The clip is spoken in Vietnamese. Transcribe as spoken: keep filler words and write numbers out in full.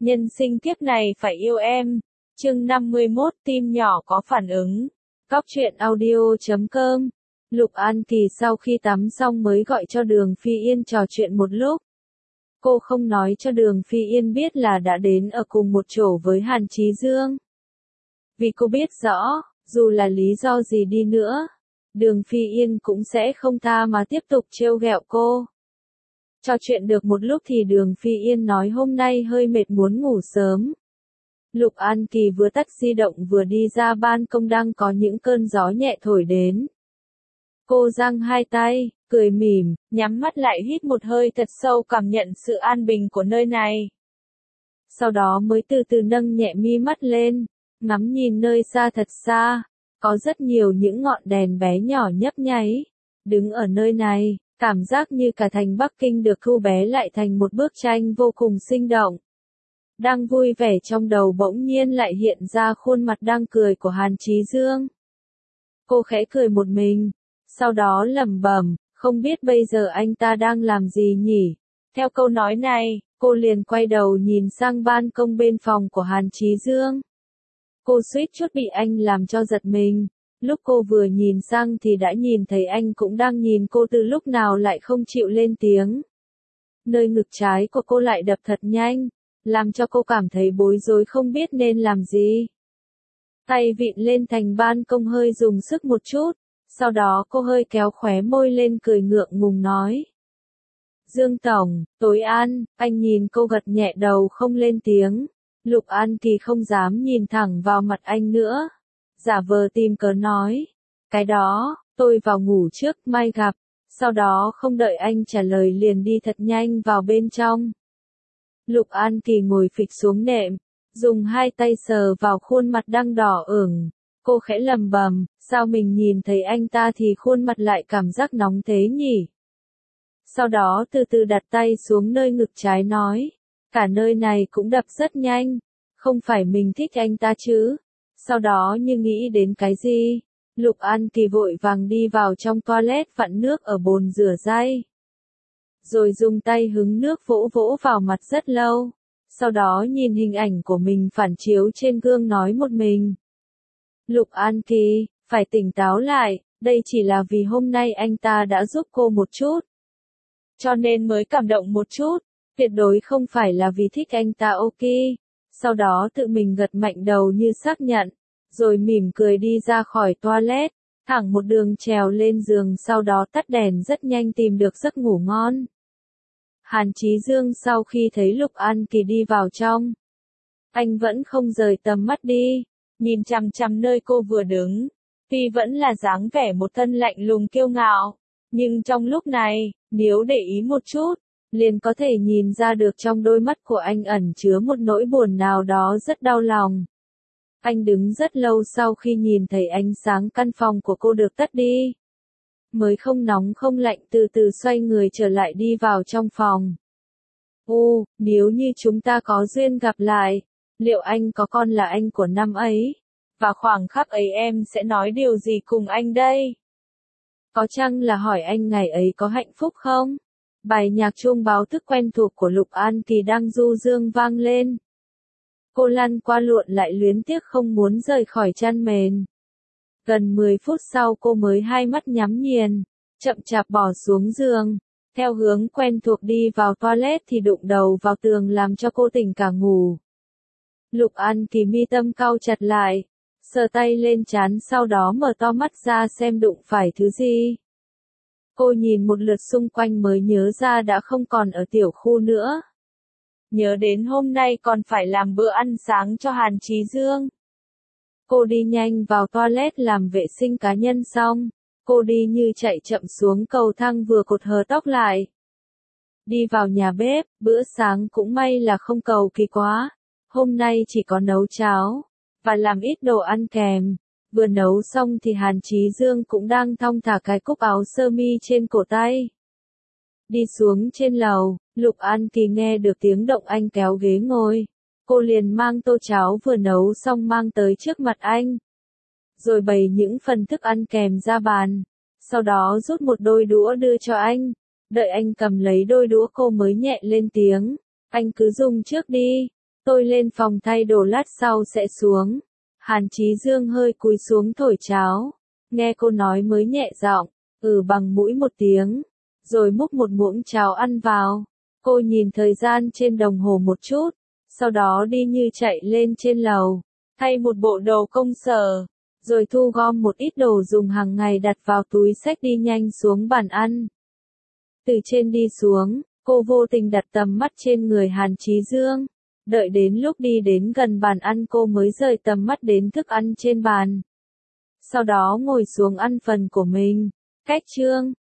Nhân sinh kiếp này phải yêu em. Chương năm mươi mốt Tim nhỏ có phản ứng. Cóc truyện audio chấm com. Lục An Kỳ sau khi tắm xong mới gọi cho Đường Phi Yên trò chuyện một lúc. Cô không nói cho Đường Phi Yên biết là đã đến ở cùng một chỗ với Hàn Chí Dương. Vì cô biết rõ, dù là lý do gì đi nữa, Đường Phi Yên cũng sẽ không tha mà tiếp tục trêu ghẹo cô. Trò chuyện được một lúc thì Đường Phi Yên nói hôm nay hơi mệt muốn ngủ sớm. Lục An Kỳ vừa tắt di động vừa đi ra ban công đang có những cơn gió nhẹ thổi đến. Cô giang hai tay, cười mỉm, nhắm mắt lại hít một hơi thật sâu cảm nhận sự an bình của nơi này. Sau đó mới từ từ nâng nhẹ mi mắt lên, ngắm nhìn nơi xa thật xa, có rất nhiều những ngọn đèn bé nhỏ nhấp nháy. Đứng ở nơi này, cảm giác như cả thành Bắc Kinh được thu bé lại thành một bức tranh vô cùng sinh động. Đang vui vẻ trong đầu bỗng nhiên lại hiện ra khuôn mặt đang cười của Hàn Chí Dương. Cô khẽ cười một mình, sau đó lẩm bẩm, không biết bây giờ anh ta đang làm gì nhỉ? Theo câu nói này, cô liền quay đầu nhìn sang ban công bên phòng của Hàn Chí Dương. Cô suýt chút bị anh làm cho giật mình. Lúc cô vừa nhìn sang thì đã nhìn thấy anh cũng đang nhìn cô từ lúc nào lại không chịu lên tiếng. Nơi ngực trái của cô lại đập thật nhanh, làm cho cô cảm thấy bối rối không biết nên làm gì. Tay vịn lên thành ban công hơi dùng sức một chút, sau đó cô hơi kéo khóe môi lên cười ngượng ngùng nói. Dương Tổng, tối an, anh nhìn cô gật nhẹ đầu không lên tiếng. Lục An Kỳ không dám nhìn thẳng vào mặt anh nữa. Giả vờ tìm cớ nói. Cái đó, tôi vào ngủ trước, mai gặp. Sau đó không đợi anh trả lời liền đi thật nhanh vào bên trong. Lục An Kỳ ngồi phịch xuống nệm, dùng hai tay sờ vào khuôn mặt đang đỏ ửng. Cô khẽ lầm bầm, sao mình nhìn thấy anh ta thì khuôn mặt lại cảm giác nóng thế nhỉ? Sau đó từ từ đặt tay xuống nơi ngực trái nói. Cả nơi này cũng đập rất nhanh. Không phải mình thích anh ta chứ? Sau đó như nghĩ đến cái gì, Lục An Kỳ vội vàng đi vào trong toilet vặn nước ở bồn rửa tay. Rồi dùng tay hứng nước vỗ vỗ vào mặt rất lâu. Sau đó nhìn hình ảnh của mình phản chiếu trên gương nói một mình. Lục An Kỳ, phải tỉnh táo lại, đây chỉ là vì hôm nay anh ta đã giúp cô một chút. Cho nên mới cảm động một chút, tuyệt đối không phải là vì thích anh ta ok. Sau đó tự mình gật mạnh đầu như xác nhận, rồi mỉm cười đi ra khỏi toilet, thẳng một đường trèo lên giường sau đó tắt đèn rất nhanh tìm được giấc ngủ ngon. Hàn Chí Dương sau khi thấy Lục An Kỳ đi vào trong, anh vẫn không rời tầm mắt đi, nhìn chằm chằm nơi cô vừa đứng, tuy vẫn là dáng vẻ một thân lạnh lùng kiêu ngạo, nhưng trong lúc này, nếu để ý một chút, liền có thể nhìn ra được trong đôi mắt của anh ẩn chứa một nỗi buồn nào đó rất đau lòng. Anh đứng rất lâu sau khi nhìn thấy ánh sáng căn phòng của cô được tắt đi. Mới không nóng không lạnh từ từ xoay người trở lại đi vào trong phòng. Ô, nếu như chúng ta có duyên gặp lại, liệu anh có con là anh của năm ấy? Và khoảng khắc ấy em sẽ nói điều gì cùng anh đây? Có chăng là hỏi anh ngày ấy có hạnh phúc không? Bài nhạc chuông báo thức quen thuộc của Lục An Kỳ đang du dương vang lên. Cô lăn qua luộn lại luyến tiếc không muốn rời khỏi chăn mền. Gần mười phút sau cô mới hai mắt nhắm nghiền, chậm chạp bỏ xuống giường, theo hướng quen thuộc đi vào toilet thì đụng đầu vào tường làm cho cô tỉnh cả ngủ. Lục An Kỳ mi tâm cau chặt lại, sờ tay lên trán sau đó mở to mắt ra xem đụng phải thứ gì. Cô nhìn một lượt xung quanh mới nhớ ra đã không còn ở tiểu khu nữa. Nhớ đến hôm nay còn phải làm bữa ăn sáng cho Hàn Chí Dương. Cô đi nhanh vào toilet làm vệ sinh cá nhân xong, cô đi như chạy chậm xuống cầu thang vừa cột hờ tóc lại. Đi vào nhà bếp, bữa sáng cũng may là không cầu kỳ quá. Hôm nay chỉ có nấu cháo, và làm ít đồ ăn kèm. Vừa nấu xong thì Hàn Chí Dương cũng đang thong thả cái cúc áo sơ mi trên cổ tay. Đi xuống trên lầu, Lục An Kỳ nghe được tiếng động anh kéo ghế ngồi. Cô liền mang tô cháo vừa nấu xong mang tới trước mặt anh. Rồi bày những phần thức ăn kèm ra bàn. Sau đó rút một đôi đũa đưa cho anh. Đợi anh cầm lấy đôi đũa cô mới nhẹ lên tiếng. Anh cứ dùng trước đi. Tôi lên phòng thay đồ lát sau sẽ xuống. Hàn Chí Dương hơi cúi xuống thổi cháo. Nghe cô nói mới nhẹ giọng, ừ bằng mũi một tiếng. Rồi múc một muỗng cháo ăn vào. Cô nhìn thời gian trên đồng hồ một chút. Sau đó đi như chạy lên trên lầu. Thay một bộ đồ công sở. Rồi thu gom một ít đồ dùng hàng ngày đặt vào túi xách đi nhanh xuống bàn ăn. Từ trên đi xuống, cô vô tình đặt tầm mắt trên người Hàn Chí Dương. Đợi đến lúc đi đến gần bàn ăn cô mới rời tầm mắt đến thức ăn trên bàn. Sau đó ngồi xuống ăn phần của mình. Cách chương